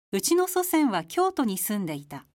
うちの祖先は京都に住んでいた。